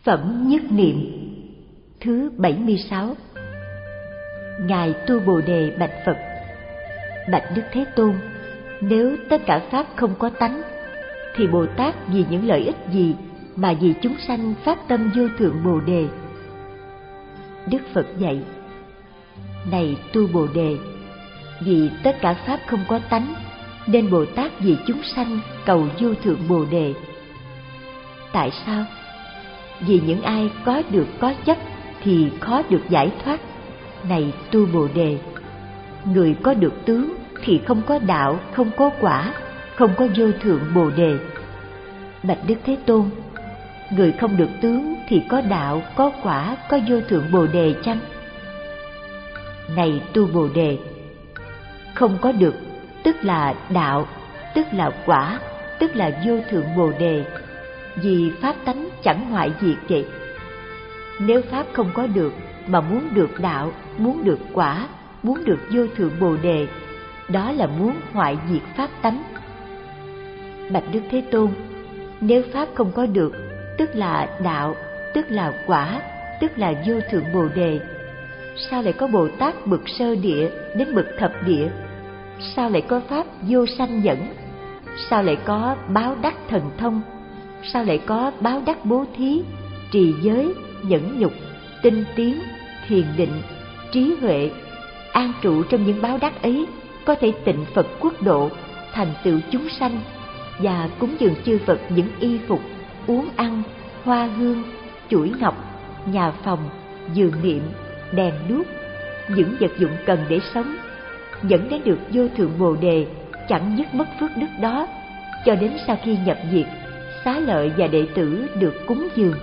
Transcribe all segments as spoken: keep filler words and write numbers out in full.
Phẩm nhất niệm thứ bảy mươi sáu. Ngài Tu Bồ Đề bạch Phật: Bạch Đức Thế Tôn, nếu tất cả pháp không có tánh, thì Bồ Tát vì những lợi ích gì mà vì chúng sanh phát tâm vô thượng Bồ Đề? Đức Phật dạy: Này Tu Bồ Đề, vì tất cả pháp không có tánh, nên Bồ Tát vì chúng sanh cầu vô thượng Bồ Đề. Tại sao? Vì những ai có được có chấp thì khó được giải thoát. Này Tu Bồ Đề, người có được tướng thì không có đạo, không có quả, không có vô thượng Bồ Đề. Bạch Đức Thế Tôn, người không được tướng thì có đạo, có quả, có vô thượng Bồ Đề chăng? Này Tu Bồ Đề, không có được tức là đạo, tức là quả, tức là vô thượng Bồ Đề, vì pháp tánh chẳng hoại diệt vậy. Nếu pháp không có được mà muốn được đạo, muốn được quả, muốn được vô thượng Bồ Đề, đó là muốn hoại diệt pháp tánh. Bạch Đức Thế Tôn, nếu pháp không có được tức là đạo, tức là quả, tức là vô thượng Bồ Đề, sao lại có Bồ Tát bậc sơ địa đến bậc thập địa? Sao lại có pháp vô sanh nhẫn? Sao lại có báo đắc thần thông? Sao lại có báo đắc bố thí, trì giới, nhẫn nhục, tinh tiến, thiền định, trí huệ? An trụ trong những báo đắc ấy, có thể tịnh Phật quốc độ, thành tựu chúng sanh, và cúng dường chư Phật những y phục, uống ăn, hoa hương, chuỗi ngọc, nhà phòng, giường niệm, đèn đuốc, những vật dụng cần để sống, dẫn đến được vô thượng Bồ Đề, chẳng dứt mất phước đức đó, cho đến sau khi nhập diệt, Xá Lợi và đệ tử được cúng dường.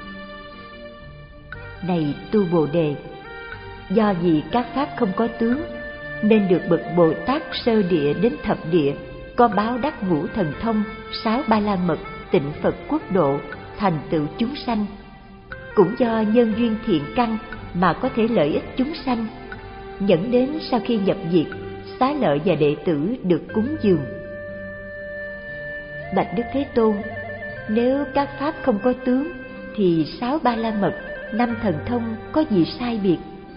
Này Tu Bồ Đề, do vì các pháp không có tướng, nên được bậc Bồ Tát sơ địa đến thập địa có báo đắc ngũ thần thông, sáu ba la mật, tịnh Phật quốc độ, thành tựu chúng sanh. Cũng do nhân duyên thiện căn mà có thể lợi ích chúng sanh, dẫn đến sau khi nhập diệt, Xá Lợi và đệ tử được cúng dường. Bạch Đức Thế Tôn, nếu các pháp không có tướng, thì sáu ba la mật, năm thần thông có gì sai biệt?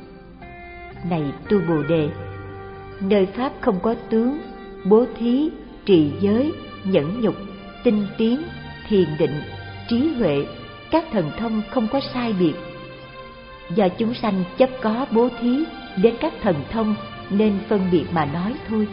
Này Tu Bồ Đề, nơi pháp không có tướng, bố thí, trì giới, nhẫn nhục, tinh tiến, thiền định, trí huệ, các thần thông không có sai biệt. Do chúng sanh chấp có bố thí đến các thần thông nên phân biệt mà nói thôi.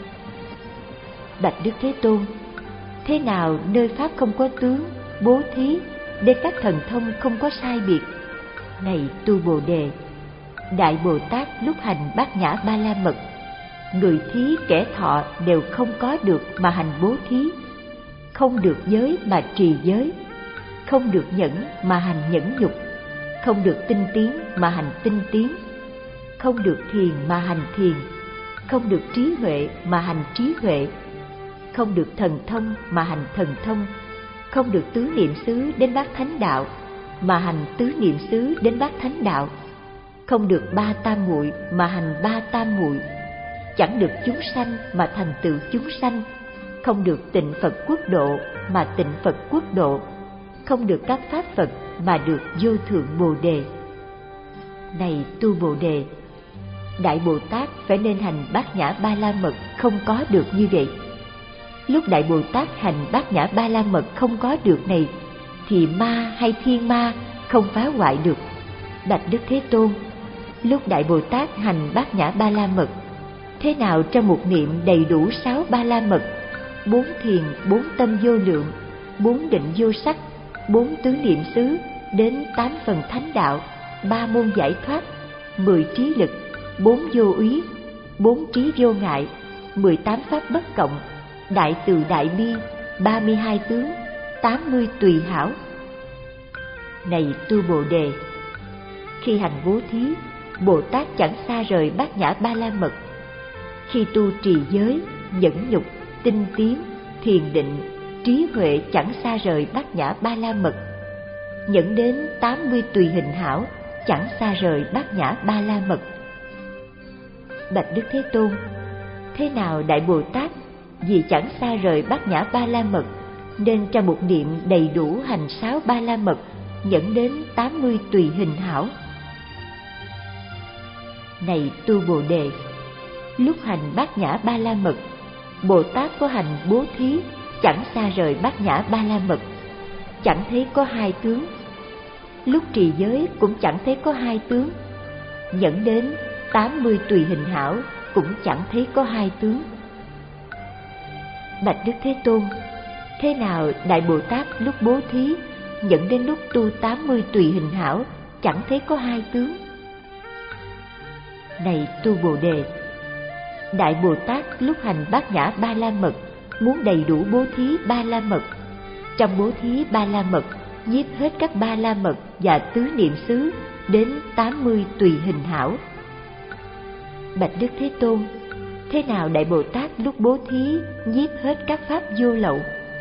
Bạch Đức Thế Tôn, thế nào nơi pháp không có tướng, bố thí đến các thần thông không có sai biệt? Này Tu Bồ Đề, Đại Bồ Tát lúc hành bát nhã ba la mật, người thí kẻ thọ đều không có được mà hành bố thí, không được giới mà trì giới, không được nhẫn mà hành nhẫn nhục, không được tinh tiến mà hành tinh tiến, không được thiền mà hành thiền, không được trí huệ mà hành trí huệ, không được thần thông mà hành thần thông, không được tứ niệm xứ đến bát thánh đạo mà hành tứ niệm xứ đến bát thánh đạo, không được ba tam muội mà hành ba tam muội, chẳng được chúng sanh mà thành tựu chúng sanh, không được tịnh Phật quốc độ mà tịnh Phật quốc độ, không được các pháp Phật mà được vô thượng Bồ Đề. Này Tu Bồ Đề, Đại Bồ Tát phải nên hành bát nhã ba la mật không có được như vậy. Lúc Đại Bồ Tát hành bát nhã ba la mật không có được này, thì ma hay thiên ma không phá hoại được. Bạch Đức Thế Tôn, lúc Đại Bồ Tát hành bát nhã ba la mật, thế nào trong một niệm đầy đủ sáu ba la mật, bốn thiền, bốn tâm vô lượng, bốn định vô sắc, bốn tứ niệm xứ, đến tám phần thánh đạo, ba môn giải thoát, mười trí lực, bốn vô úy, bốn trí vô ngại, mười tám pháp bất cộng, đại từ đại bi, ba mươi hai tướng, tám mươi tùy hảo. Này Tu Bồ Đề, khi hành bố thí, Bồ Tát chẳng xa rời bát nhã ba la mật. Khi tu trì giới, nhẫn nhục, tinh tiến, thiền định, trí huệ chẳng xa rời bát nhã ba la mật. Nhẫn đến tám mươi tùy hình hảo, chẳng xa rời bát nhã ba la mật. Bạch Đức Thế Tôn, thế nào Đại Bồ Tát vì chẳng xa rời bát nhã ba la mật, nên trong một niệm đầy đủ hành sáu ba la mật, dẫn đến tám mươi tùy hình hảo. Này tu Bồ Đề, lúc hành Bát Nhã Ba La Mật, Bồ Tát có hành bố thí chẳng xa rời Bát Nhã Ba La Mật, chẳng thấy có hai tướng. Lúc trì giới cũng chẳng thấy có hai tướng, dẫn đến tám mươi tùy hình hảo cũng chẳng thấy có hai tướng. Bạch Đức Thế Tôn, thế nào Đại Bồ Tát lúc bố thí dẫn đến lúc tu tám mươi tùy hình hảo chẳng thấy có hai tướng? Này tu Bồ Đề, Đại Bồ Tát lúc hành Bát Nhã Ba La Mật muốn đầy đủ bố thí Ba La Mật. Trong bố thí Ba La Mật nhiếp hết các Ba La Mật và tứ niệm xứ đến tám mươi tùy hình hảo. Bạch Đức Thế Tôn, thế nào Đại Bồ Tát lúc bố thí nhiếp hết các pháp vô lậu?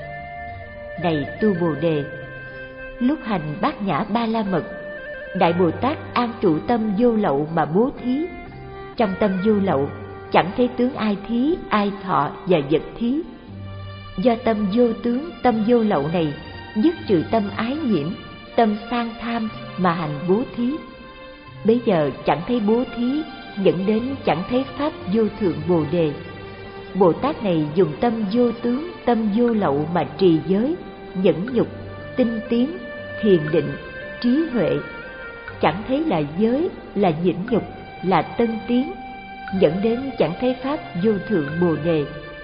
Này tu Bồ Đề, lúc hành Bát Nhã Ba La Mật, Đại Bồ Tát an trụ tâm vô lậu mà bố thí. Trong tâm vô lậu chẳng thấy tướng ai thí, ai thọ và vật thí. Do tâm vô tướng, tâm vô lậu này dứt trừ tâm ái nhiễm, tâm sang tham mà hành bố thí. Bây giờ chẳng thấy bố thí, dẫn đến chẳng thấy pháp vô thượng Bồ Đề. Bồ Tát này dùng tâm vô tướng, tâm vô lậu mà trì giới, nhẫn nhục, tinh tiến, thiền định, trí huệ. Chẳng thấy là giới, là nhịn nhục, là tân tiến, dẫn đến chẳng thấy pháp vô thượng Bồ Đề.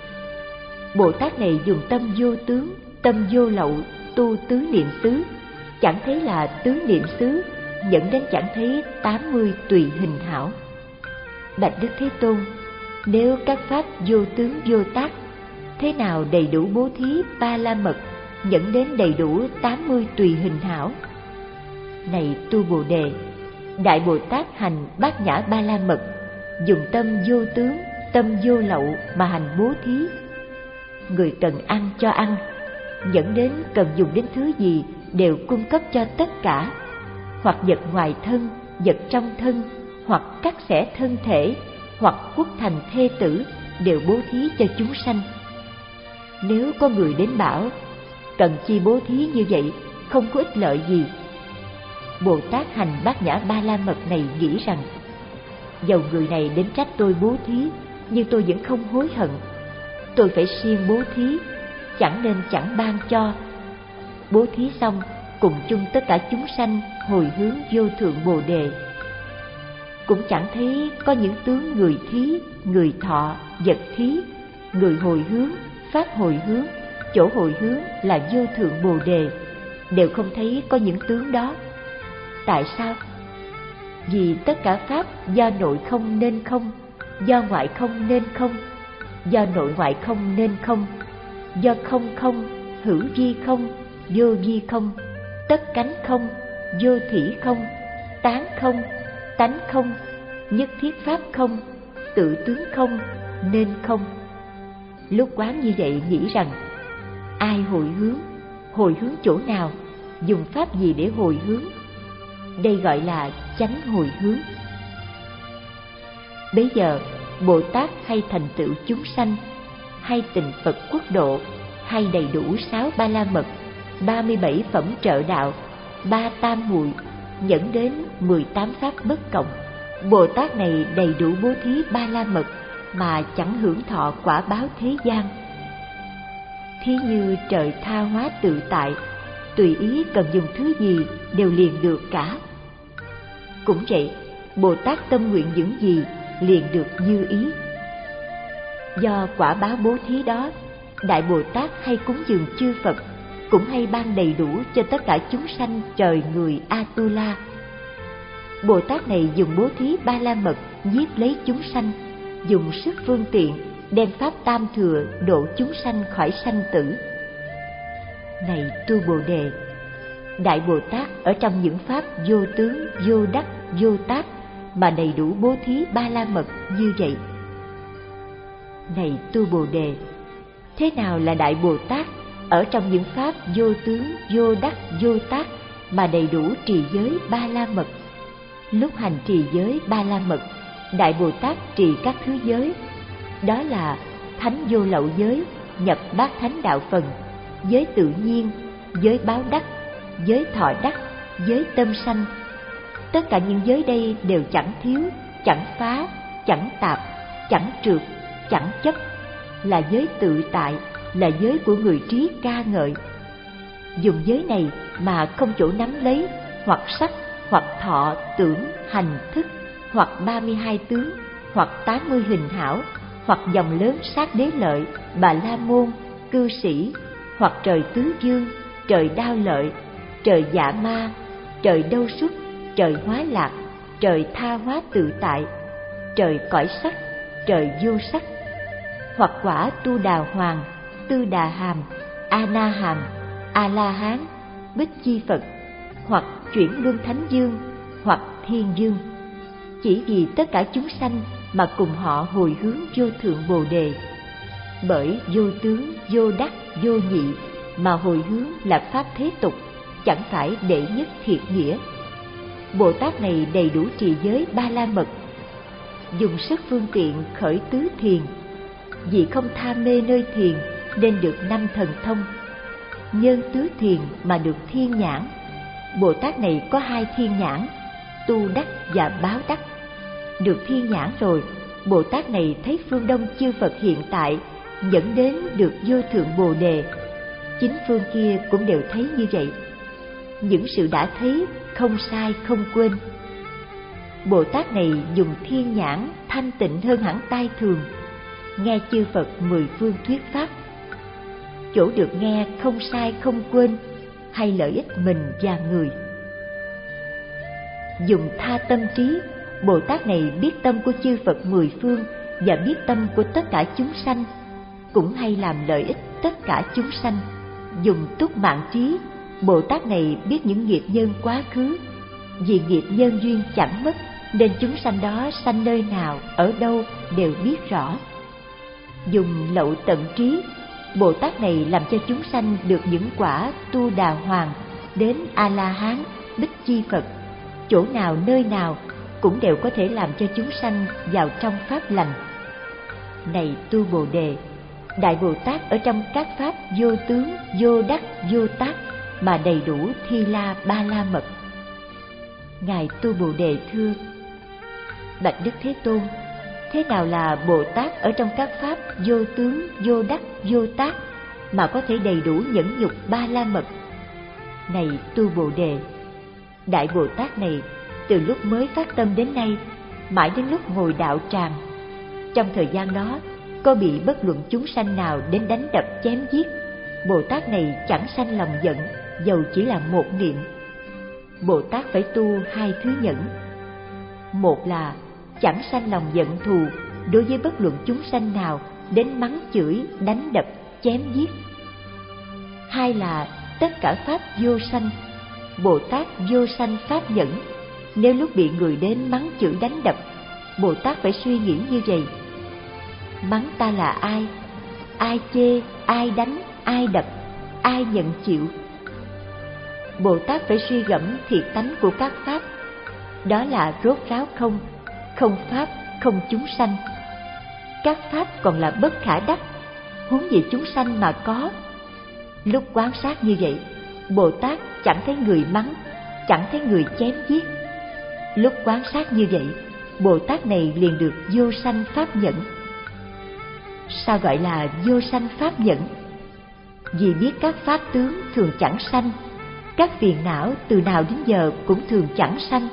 Bồ Tát này dùng tâm vô tướng, tâm vô lậu tu tứ niệm xứ, chẳng thấy là tứ niệm xứ, dẫn đến chẳng thấy tám mươi tùy hình hảo. Bạch Đức Thế Tôn, nếu các pháp vô tướng vô tác, thế nào đầy đủ bố thí Ba La Mật, dẫn đến đầy đủ tám mươi tùy hình hảo? Này tu Bồ Đề, Đại Bồ Tát hành Bát Nhã Ba La Mật, dùng tâm vô tướng, tâm vô lậu mà hành bố thí. Người cần ăn cho ăn, dẫn đến cần dùng đến thứ gì đều cung cấp cho tất cả, hoặc vật ngoài thân, vật trong thân, hoặc cắt xẻ thân thể, hoặc quất thành thê tử, đều bố thí cho chúng sanh. Nếu có người đến bảo, cần chi bố thí như vậy, không có ích lợi gì, Bồ Tát hành Bát Nhã Ba La Mật này nghĩ rằng, dầu người này đến trách tôi bố thí, nhưng tôi vẫn không hối hận. Tôi phải siêng bố thí, chẳng nên chẳng ban cho. Bố thí xong, cùng chung tất cả chúng sanh hồi hướng vô thượng Bồ Đề. Cũng chẳng thấy có những tướng người thí, người thọ, vật thí, người hồi hướng, pháp hồi hướng, chỗ hồi hướng là vô thượng Bồ Đề, đều không thấy có những tướng đó. Tại sao? Vì tất cả pháp do nội không nên không, do ngoại không nên không, do nội ngoại không nên không, do không không, hữu vi không, vô vi không, tất cánh không, vô thỉ không, tán không, tánh không, nhất thiết pháp không, tự tướng không, nên không. Lúc quán như vậy nghĩ rằng, ai hồi hướng, hồi hướng chỗ nào, dùng pháp gì để hồi hướng? Đây gọi là chánh hồi hướng. Bấy giờ Bồ Tát hay thành tựu chúng sanh, hay tình Phật quốc độ, hay đầy đủ sáu Ba La Mật, ba mươi bảy phẩm trợ đạo, ba tam muội, dẫn đến mười tám pháp bất cộng. Bồ Tát này đầy đủ bố thí Ba La Mật mà chẳng hưởng thọ quả báo thế gian. Thí như trời tha hóa tự tại, tùy ý cần dùng thứ gì đều liền được cả. Cũng vậy, Bồ Tát tâm nguyện những gì liền được như ý. Do quả báo bố thí đó, Đại Bồ Tát hay cúng dường chư Phật, cũng hay ban đầy đủ cho tất cả chúng sanh trời người Atula. Bồ Tát này dùng bố thí Ba La Mật nhiếp lấy chúng sanh, dùng sức phương tiện đem pháp tam thừa độ chúng sanh khỏi sanh tử. Này tu Bồ Đề, Đại Bồ Tát ở trong những pháp vô tướng, vô đắc, vô tác mà đầy đủ bố thí Ba La Mật như vậy. Này tu Bồ Đề, thế nào là Đại Bồ Tát ở trong những pháp vô tướng, vô đắc, vô tác mà đầy đủ trì giới Ba La Mật? Lúc hành trì giới Ba La Mật, Đại Bồ Tát trì các thứ giới, đó là thánh vô lậu giới, nhập bát thánh đạo phần, giới tự nhiên, giới báo đắc, giới thọ đắc, giới tâm sanh. Tất cả những giới đây đều chẳng thiếu, chẳng phá, chẳng tạp, chẳng trượt, chẳng chấp, là giới tự tại, là giới của người trí ca ngợi. Dùng giới này mà không chỗ nắm lấy, hoặc sắc, hoặc thọ, tưởng, hành, thức, hoặc ba mươi hai tướng, hoặc tám mươi hình hảo, hoặc dòng lớn sát đế lợi, bà la môn, cư sĩ, hoặc trời tứ dương, trời đao lợi, trời dạ ma, trời đâu xuất, trời hóa lạc, trời tha hóa tự tại, trời cõi sắc, trời vô sắc, hoặc quả tu đà hoàng, tư đà hàm, a na hàm, a la hán, bích chi Phật, hoặc chuyển luân thánh dương, hoặc thiên dương. Chỉ vì tất cả chúng sanh mà cùng họ hồi hướng vô thượng Bồ đề. Bởi vô tướng, vô đắc, vô nhị mà hồi hướng là pháp thế tục, chẳng phải đệ nhất thiệt nghĩa. Bồ Tát này đầy đủ trì giới ba la mật, dùng sức phương tiện khởi tứ thiền. Vì không tham mê nơi thiền nên được năm thần thông. Nhân tứ thiền mà được thiên nhãn. Bồ Tát này có hai thiên nhãn, tu đắc và báo đắc. Được thiên nhãn rồi, Bồ Tát này thấy phương đông chư Phật hiện tại dẫn đến được vô thượng Bồ đề. Chính phương kia cũng đều thấy như vậy. Những sự đã thấy không sai không quên. Bồ Tát này dùng thiên nhãn thanh tịnh hơn hẳn tai thường, nghe chư Phật mười phương thuyết pháp. Chỗ được nghe không sai không quên, hay lợi ích mình và người. Dùng tha tâm trí, Bồ Tát này biết tâm của chư Phật mười phương và biết tâm của tất cả chúng sanh, cũng hay làm lợi ích tất cả chúng sanh. Dùng túc mạng trí, Bồ Tát này biết những nghiệp nhân quá khứ. Vì nghiệp nhân duyên chẳng mất, nên chúng sanh đó sanh nơi nào, ở đâu đều biết rõ. Dùng lậu tận trí, Bồ Tát này làm cho chúng sanh được những quả tu đà hoàng, đến A-la-hán, bích chi Phật. Chỗ nào nơi nào cũng đều có thể làm cho chúng sanh vào trong pháp lành. Này tu Bồ đề, Đại Bồ Tát ở trong các pháp vô tướng, vô đắc, vô tác mà đầy đủ thi la ba la mật. Ngài tu Bồ đề thưa: Bạch Đức Thế Tôn, thế nào là Bồ Tát ở trong các pháp vô tướng, vô đắc, vô tác mà có thể đầy đủ nhẫn nhục ba la mật? Này tu Bồ đề, Đại Bồ Tát này từ lúc mới phát tâm đến nay, mãi đến lúc ngồi đạo tràng, trong thời gian đó có bị bất luận chúng sanh nào đến đánh đập chém giết, Bồ Tát này chẳng sanh lòng giận, dầu chỉ là một niệm. Bồ Tát phải tu hai thứ nhẫn. Một là chẳng sanh lòng giận thù đối với bất luận chúng sanh nào đến mắng chửi, đánh đập, chém giết. Hai là tất cả pháp vô sanh. Bồ Tát vô sanh pháp nhẫn. Nếu lúc bị người đến mắng chửi đánh đập, Bồ Tát phải suy nghĩ như vậy: mắng ta là ai? Ai chê, ai đánh, ai đập, ai nhận chịu? Bồ Tát phải suy gẫm thiệt tánh của các pháp. Đó là rốt ráo không, không pháp, không chúng sanh. Các pháp còn là bất khả đắc, huống gì chúng sanh mà có. Lúc quan sát như vậy, Bồ Tát chẳng thấy người mắng, chẳng thấy người chém giết. Lúc quan sát như vậy, Bồ Tát này liền được vô sanh pháp nhẫn. Sao gọi là vô sanh pháp nhẫn? Vì biết các pháp tướng thường chẳng sanh, các phiền não từ nào đến giờ cũng thường chẳng sanh.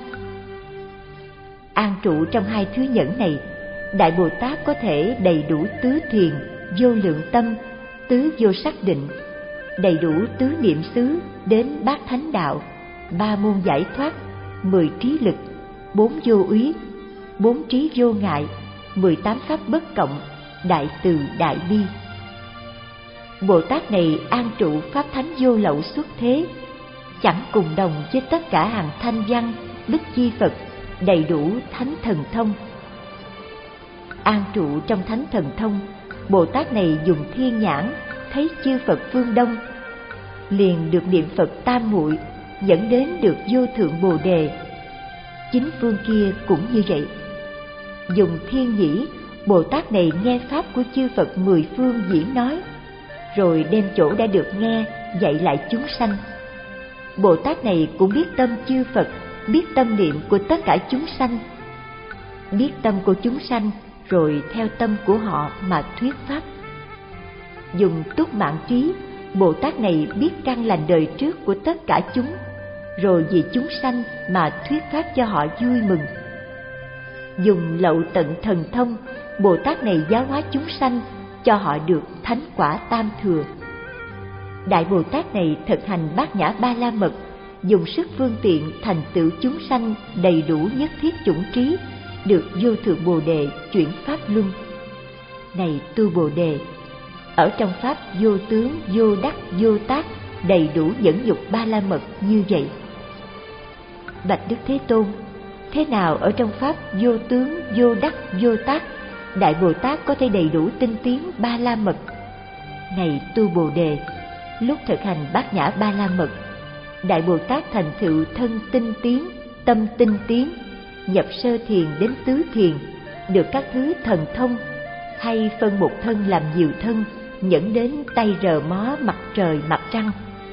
An trụ trong hai thứ nhẫn này, Đại Bồ Tát có thể đầy đủ tứ thiền, vô lượng tâm, tứ vô sắc định, đầy đủ tứ niệm xứ đến bát thánh đạo, ba môn giải thoát, mười trí lực, bốn vô úy, bốn trí vô ngại, mười tám pháp bất cộng, đại từ đại bi. Bồ Tát này an trụ pháp thánh vô lậu xuất thế, chẳng cùng đồng với tất cả hàng thanh văn, bích chi Phật, đầy đủ thánh thần thông. An trụ trong thánh thần thông, Bồ Tát này dùng thiên nhãn thấy chư Phật phương Đông, liền được niệm Phật tam muội, dẫn đến được vô thượng Bồ đề. Chính phương kia cũng như vậy. Dùng thiên nhĩ, Bồ Tát này nghe pháp của chư Phật mười phương diễn nói, rồi đem chỗ đã được nghe dạy lại chúng sanh. Bồ Tát này cũng biết tâm chư Phật, biết tâm niệm của tất cả chúng sanh. Biết tâm của chúng sanh rồi theo tâm của họ mà thuyết pháp. Dùng túc mạng trí, Bồ Tát này biết căn lành đời trước của tất cả chúng, rồi vì chúng sanh mà thuyết pháp cho họ vui mừng. Dùng lậu tận thần thông, Bồ Tát này giáo hóa chúng sanh cho họ được thánh quả tam thừa. Đại Bồ Tát này thực hành bát nhã ba la mật, dùng sức phương tiện thành tựu chúng sanh đầy đủ nhất thiết chủng trí, được vô thượng Bồ đề chuyển pháp luân. Này tu Bồ đề, ở trong pháp vô tướng, vô đắc, vô tác, đầy đủ dẫn dục ba la mật như vậy. Bạch Đức Thế Tôn, thế nào ở trong pháp vô tướng, vô đắc, vô tác, Đại Bồ Tát có thể đầy đủ tinh tiến ba la mật? Này tu Bồ đề, lúc thực hành bát nhã ba la mật, Đại Bồ Tát thành tựu thân tinh tiến, tâm tinh tiến, nhập sơ thiền đến tứ thiền, được các thứ thần thông, hay phân một thân làm nhiều thân, nhẫn đến tay rờ mó mặt trời mặt trăng.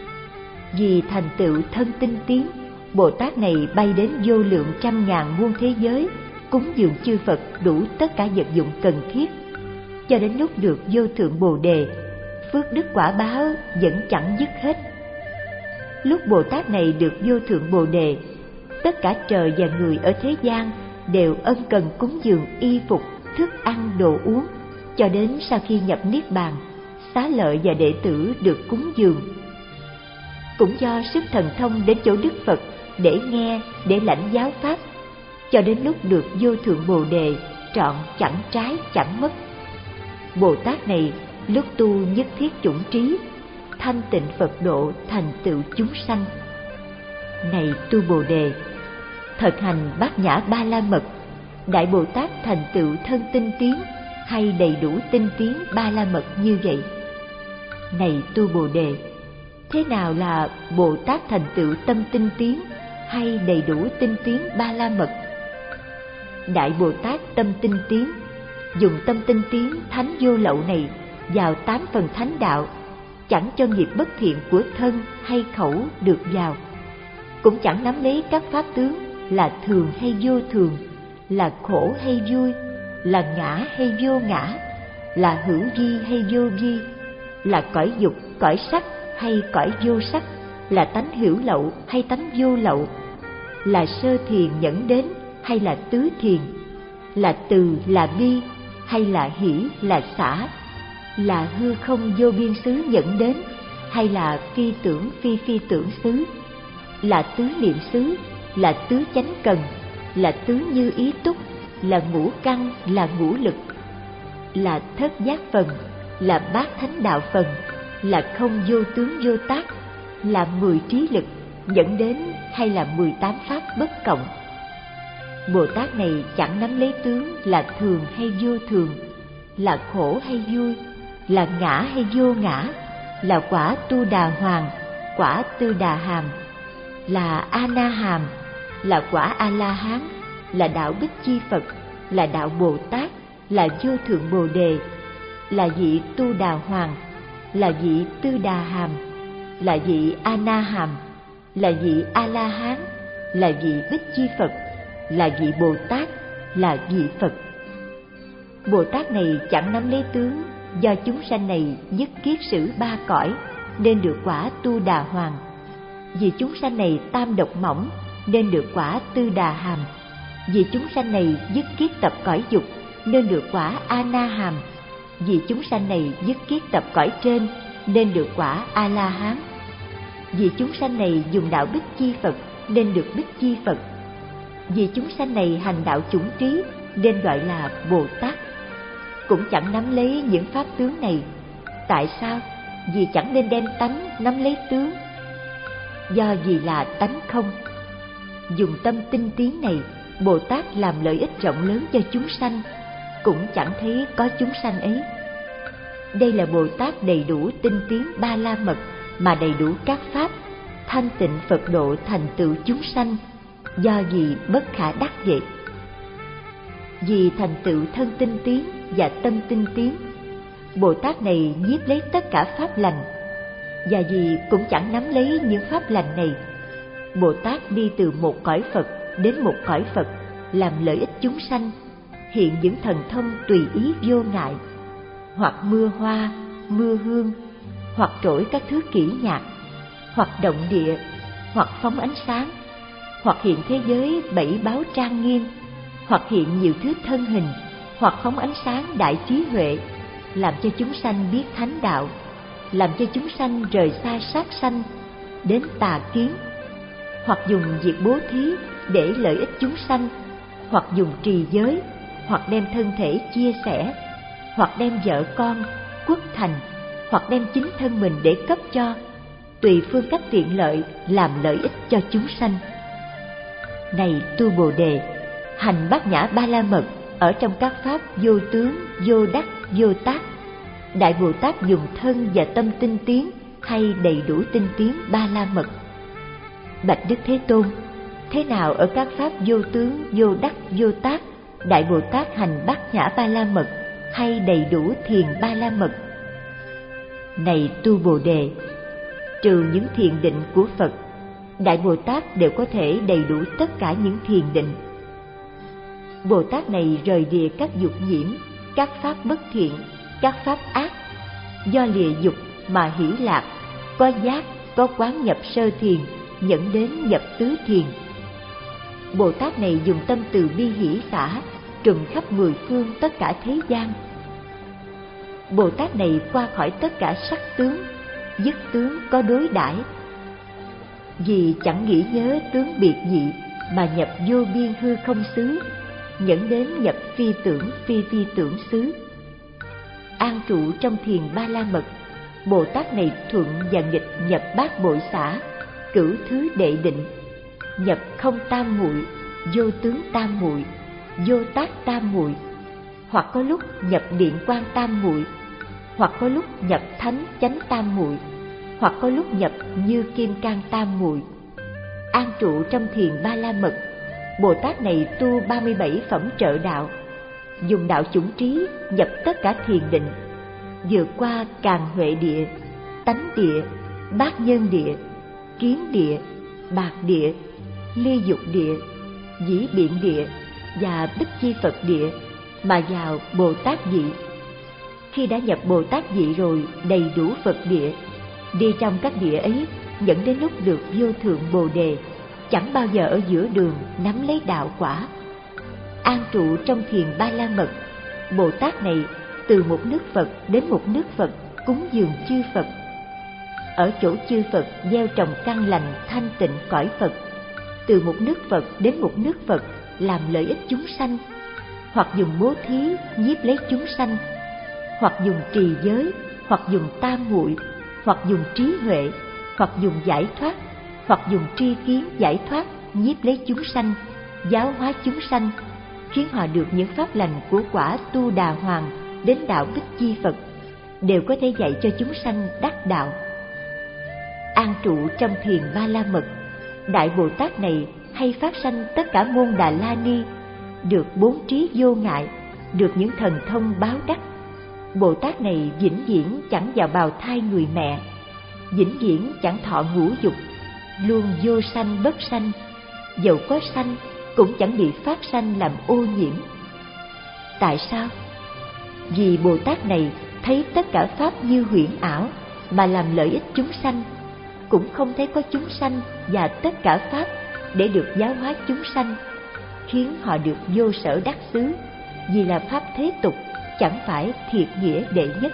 Vì thành tựu thân tinh tiến, Bồ Tát này bay đến vô lượng trăm ngàn muôn thế giới, cúng dường chư Phật đủ tất cả vật dụng cần thiết, cho đến lúc được vô thượng Bồ đề, phước đức quả báo vẫn chẳng dứt hết. Lúc Bồ Tát này được vô thượng Bồ đề, tất cả trời và người ở thế gian đều ân cần cúng dường y phục, thức ăn, đồ uống, cho đến sau khi nhập niết bàn, Xá Lợi và đệ tử được cúng dường. Cũng do sức thần thông đến chỗ Đức Phật để nghe, để lãnh giáo pháp, cho đến lúc được vô thượng Bồ đề, trọn chẳng trái chẳng mất. Bồ Tát này lúc tu nhất thiết chủng trí, thanh tịnh Phật độ thành tựu chúng sanh. Này tu Bồ đề, thực hành bát nhã ba la mật, Đại Bồ Tát thành tựu thân tinh tiến hay đầy đủ tinh tiến ba la mật như vậy. Này tu Bồ đề, thế nào là Bồ Tát thành tựu tâm tinh tiến hay đầy đủ tinh tiến ba la mật? Đại Bồ Tát tâm tinh tiến, dùng tâm tinh tiến thánh vô lậu này vào tám phần thánh đạo, chẳng cho nghiệp bất thiện của thân hay khẩu được vào, cũng chẳng nắm lấy các pháp tướng là thường hay vô thường, là khổ hay vui, là ngã hay vô ngã, là hữu vi hay vô vi, là cõi dục, cõi sắc hay cõi vô sắc, là tánh hữu lậu hay tánh vô lậu, là sơ thiền nhẫn đến hay là tứ thiền, là từ là bi hay là hỷ là xả, là hư không vô biên xứ nhẫn đến hay là phi tưởng phi phi tưởng xứ, là tứ niệm xứ, là tứ chánh cần, là tứ như ý túc, là ngũ căn, là ngũ lực, là thất giác phần, là bát thánh đạo phần, là không vô tướng vô tác, là mười trí lực dẫn đến hay là mười tám pháp bất cộng. Bồ Tát này chẳng nắm lấy tướng là thường hay vô thường, là khổ hay vui, là ngã hay vô ngã, là quả tu đà hoàng, quả tư đà hàm, là a na hàm, là quả a la hán, là đạo bích chi Phật, là đạo Bồ Tát, là vô thượng Bồ đề, là vị tu đà hoàng, là vị tư đà hàm, là vị a na hàm, là vị a la hán, là vị bích chi Phật, là vị Bồ Tát, là vị Phật. Bồ Tát này chẳng nắm lấy tướng, do chúng sanh này nhất kiết sử ba cõi nên được quả tu đà hoàng, vì chúng sanh này tam độc mỏng nên được quả tư đà hàm, vì chúng sanh này dứt kiết tập cõi dục nên được quả a na hàm, vì chúng sanh này dứt kiết tập cõi trên nên được quả a la hán, vì chúng sanh này dùng đạo bích chi Phật nên được bích chi Phật, vì chúng sanh này hành đạo chủng trí nên gọi là Bồ Tát. Cũng chẳng nắm lấy những pháp tướng này. Tại sao? Vì chẳng nên đem tánh nắm lấy tướng, do vì là tánh không. Dùng tâm tinh tiến này, Bồ Tát làm lợi ích rộng lớn cho chúng sanh, cũng chẳng thấy có chúng sanh ấy. Đây là Bồ Tát đầy đủ tinh tiến ba la mật mà đầy đủ các pháp, thanh tịnh Phật độ thành tựu chúng sanh, do vì bất khả đắc vậy. Vì thành tựu thân tinh tiến và tâm tinh tiến, Bồ Tát này nhiếp lấy tất cả pháp lành, và vì cũng chẳng nắm lấy những pháp lành này Bồ Tát đi từ một cõi Phật đến một cõi Phật, làm lợi ích chúng sanh, hiện những thần thông tùy ý vô ngại, hoặc mưa hoa, mưa hương, hoặc trỗi các thứ kỹ nhạc, hoặc động địa, hoặc phóng ánh sáng, hoặc hiện thế giới bảy báo trang nghiêm, hoặc hiện nhiều thứ thân hình, hoặc phóng ánh sáng đại trí huệ, làm cho chúng sanh biết thánh đạo, làm cho chúng sanh rời xa sát sanh, đến tà kiến, hoặc dùng việc bố thí để lợi ích chúng sanh, hoặc dùng trì giới, hoặc đem thân thể chia sẻ, hoặc đem vợ con, quốc thành, hoặc đem chính thân mình để cấp cho, tùy phương cách tiện lợi làm lợi ích cho chúng sanh. Này tu Bồ Đề, hành Bát Nhã Ba La Mật ở trong các pháp vô tướng, vô đắc, vô tác. Đại Bồ Tát dùng thân và tâm tinh tiến hay đầy đủ tinh tiến Ba La Mật. Bạch Đức Thế Tôn, thế nào ở các pháp vô tướng, vô đắc, vô tác, Đại Bồ Tát hành Bát Nhã Ba La Mật hay đầy đủ thiền Ba La Mật? Này tu Bồ Đề, trừ những thiền định của Phật, Đại Bồ Tát đều có thể đầy đủ tất cả những thiền định. Bồ Tát này rời lìa các dục nhiễm, các pháp bất thiện, các pháp ác, do lìa dục mà hỷ lạc, có giác, có quán nhập sơ thiền, dẫn đến nhập tứ thiền. Bồ Tát này dùng tâm từ bi hỷ xả, trùm khắp mười phương tất cả thế gian. Bồ Tát này qua khỏi tất cả sắc tướng, dứt tướng có đối đãi, vì chẳng nghĩ nhớ tướng biệt dị mà nhập vô biên hư không xứ, dẫn đến nhập phi tưởng phi phi tưởng xứ. An trụ trong thiền Ba La Mật, Bồ Tát này thuận và nghịch nhập bát bội xả, cửu thứ đệ định, nhập không tam muội, vô tướng tam muội, vô tác tam muội, hoặc có lúc nhập điện quang tam muội, hoặc có lúc nhập thánh chánh tam muội, hoặc có lúc nhập như kim cang tam muội. An trụ trong thiền Ba La Mật, Bồ Tát này tu ba mươi bảy phẩm trợ đạo, dùng đạo chủng trí nhập tất cả thiền định, vượt qua càn huệ địa, tánh địa, bát nhân địa, kiến địa, bạc địa, ly dục địa, dĩ biện địa và bích chi Phật địa mà vào Bồ Tát vị. Khi đã nhập Bồ Tát vị rồi, đầy đủ Phật địa, đi trong các địa ấy dẫn đến lúc được vô thượng Bồ Đề, chẳng bao giờ ở giữa đường nắm lấy đạo quả. An trụ trong thiền Ba La Mật, Bồ Tát này từ một nước Phật đến một nước Phật cúng dường chư Phật. Ở chỗ chư Phật gieo trồng căn lành thanh tịnh cõi Phật, từ một nước Phật đến một nước Phật làm lợi ích chúng sanh, hoặc dùng bố thí nhiếp lấy chúng sanh, hoặc dùng trì giới, hoặc dùng tam muội, hoặc dùng trí huệ, hoặc dùng giải thoát, hoặc dùng tri kiến giải thoát nhiếp lấy chúng sanh, giáo hóa chúng sanh, khiến họ được những pháp lành của quả Tu Đà Hoàng đến đạo Bích Chi Phật, đều có thể dạy cho chúng sanh đắc đạo. An trụ trong thiền Ba La Mật, Đại Bồ Tát này hay phát sanh tất cả môn Đà La Ni, được bốn trí vô ngại, được những thần thông báo đắc. Bồ Tát này vĩnh viễn chẳng vào bào thai người mẹ, vĩnh viễn chẳng thọ ngũ dục, luôn vô sanh bất sanh, dầu có sanh cũng chẳng bị phát sanh làm ô nhiễm. Tại sao? Vì Bồ Tát này thấy tất cả pháp như huyễn ảo mà làm lợi ích chúng sanh, cũng không thấy có chúng sanh và tất cả pháp để được giáo hóa chúng sanh, khiến họ được vô sở đắc xứ, vì là pháp thế tục, chẳng phải thiệt nghĩa đệ nhất.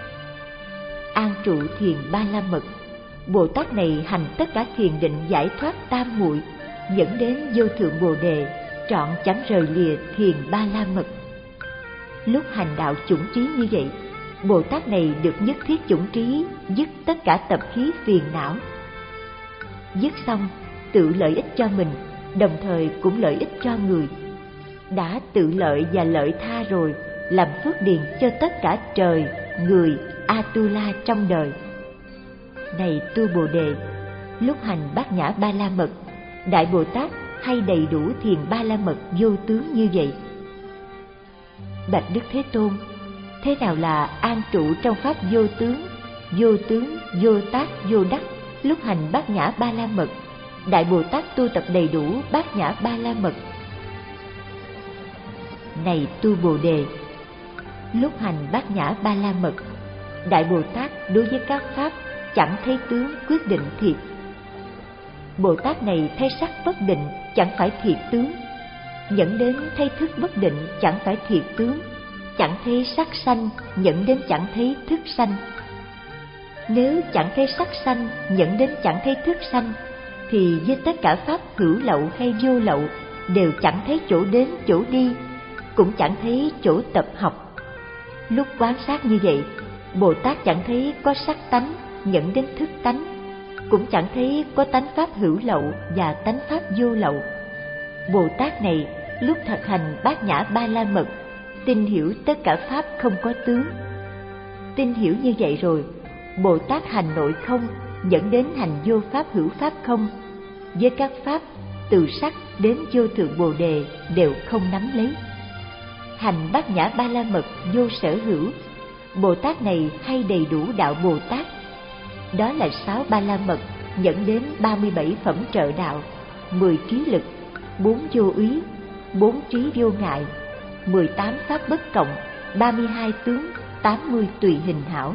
An trụ thiền Ba La Mật, Bồ Tát này hành tất cả thiền định giải thoát tam muội, dẫn đến vô thượng Bồ Đề, trọn chẳng rời lìa thiền Ba La Mật. Lúc hành đạo chủng trí như vậy, Bồ Tát này được nhất thiết chủng trí dứt tất cả tập khí phiền não. Dứt xong, tự lợi ích cho mình, đồng thời cũng lợi ích cho người. Đã tự lợi và lợi tha rồi, làm phước điền cho tất cả trời, người, Atula trong đời. Này tu Bồ Đề, lúc hành Bát Nhã Ba La Mật, Đại Bồ Tát hay đầy đủ thiền Ba La Mật vô tướng như vậy. Bạch Đức Thế Tôn, thế nào là an trụ trong pháp vô tướng, vô tướng, vô tác, vô đắc lúc hành Bát Nhã Ba La Mật? Đại Bồ Tát tu tập đầy đủ Bát Nhã Ba La Mật. Này tu Bồ Đề, lúc hành Bát Nhã Ba La Mật, Đại Bồ Tát đối với các pháp chẳng thấy tướng quyết định thiệt. Bồ Tát này thấy sắc bất định chẳng phải thiệt tướng, dẫn đến thấy thức bất định chẳng phải thiệt tướng, chẳng thấy sắc sanh dẫn đến chẳng thấy thức sanh. Nếu chẳng thấy sắc sanh dẫn đến chẳng thấy thức sanh, thì với tất cả pháp hữu lậu hay vô lậu đều chẳng thấy chỗ đến chỗ đi, cũng chẳng thấy chỗ tập học. Lúc quan sát như vậy, Bồ Tát chẳng thấy có sắc tánh dẫn đến thức tánh, cũng chẳng thấy có tánh pháp hữu lậu và tánh pháp vô lậu. Bồ Tát này lúc thực hành Bát Nhã Ba La Mật, tin hiểu tất cả pháp không có tướng. Tin hiểu như vậy rồi, Bồ Tát hành nội không dẫn đến hành vô pháp hữu pháp không, với các pháp từ sắc đến vô thượng Bồ Đề đều không nắm lấy. Hành Bát Nhã Ba La Mật vô sở hữu, Bồ Tát này hay đầy đủ đạo Bồ Tát. Đó là sáu Ba La Mật dẫn đến ba mươi bảy phẩm trợ đạo, mười trí lực, bốn vô úy, bốn trí vô ngại, mười tám pháp bất cộng, ba mươi hai tướng, tám mươi tùy hình hảo.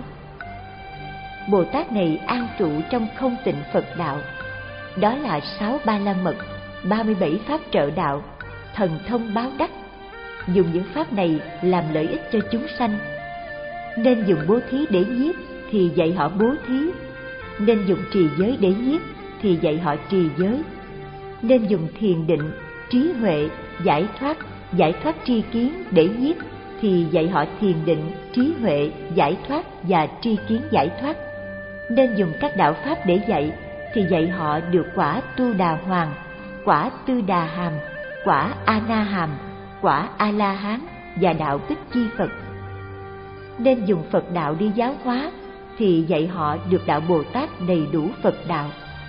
Bồ Tát này an trụ trong không tịnh Phật đạo. Đó là sáu Ba La Mật, ba mươi bảy pháp trợ đạo, thần thông báo đắc. Dùng những pháp này làm lợi ích cho chúng sanh. Nên dùng bố thí để nhiếp thì dạy họ bố thí, nên dùng trì giới để nhiếp thì dạy họ trì giới, nên dùng thiền định, trí huệ, giải thoát, giải thoát tri kiến để nhiếp thì dạy họ thiền định, trí huệ, giải thoát và tri kiến giải thoát. Nên dùng các đạo pháp để dạy thì dạy họ được quả Tu Đà Hoàng, quả Tư Đà Hàm, quả A Na Hàm, quả A La Hán và đạo Bích Chi Phật. Nên dùng Phật đạo đi giáo hóa thì dạy họ được đạo Bồ Tát đầy đủ Phật đạo.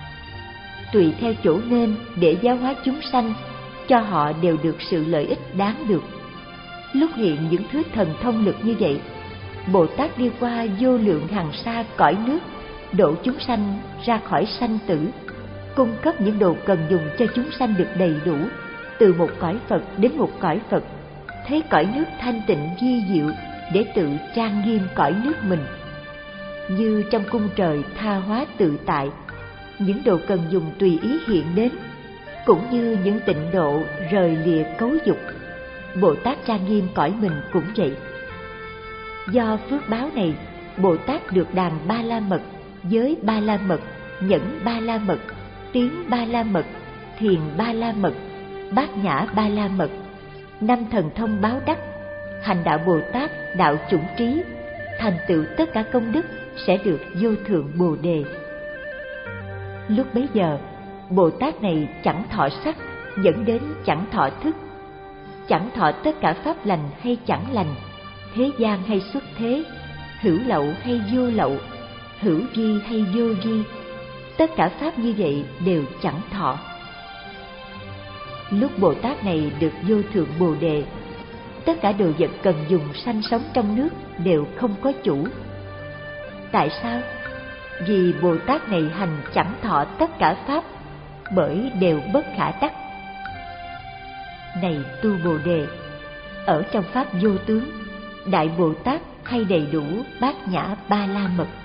Tùy theo chỗ nên để giáo hóa chúng sanh, cho họ đều được sự lợi ích đáng được. Lúc hiện những thứ thần thông lực như vậy, Bồ Tát đi qua vô lượng hàng sa cõi nước, độ chúng sanh ra khỏi sanh tử, cung cấp những đồ cần dùng cho chúng sanh được đầy đủ, từ một cõi Phật đến một cõi Phật, thấy cõi nước thanh tịnh vi diệu để tự trang nghiêm cõi nước mình. Như trong cung trời tha hóa tự tại, những đồ cần dùng tùy ý hiện đến, cũng như những tịnh độ rời lìa cấu dục, Bồ Tát trang nghiêm cõi mình cũng vậy. Do phước báo này, Bồ Tát được đàn Ba La Mật, giới Ba La Mật, nhẫn Ba La Mật, tiếng Ba La Mật, thiền Ba La Mật, Bát Nhã Ba La Mật, năm thần thông báo đắc, hành đạo Bồ Tát, đạo chủng trí, thành tựu tất cả công đức sẽ được vô thượng Bồ Đề. Lúc bấy giờ, Bồ Tát này chẳng thọ sắc, dẫn đến chẳng thọ thức, chẳng thọ tất cả pháp lành hay chẳng lành, thế gian hay xuất thế, hữu lậu hay vô lậu, hữu vi hay vô vi, tất cả pháp như vậy đều chẳng thọ. Lúc Bồ Tát này được vô thượng Bồ Đề, tất cả đồ vật cần dùng sanh sống trong nước đều không có chủ. Tại sao? Vì Bồ Tát này hành chẳng thọ tất cả pháp, bởi đều bất khả đắc. Này tu Bồ Đề, ở trong pháp vô tướng, Đại Bồ Tát hay đầy đủ Bát Nhã Ba La Mật.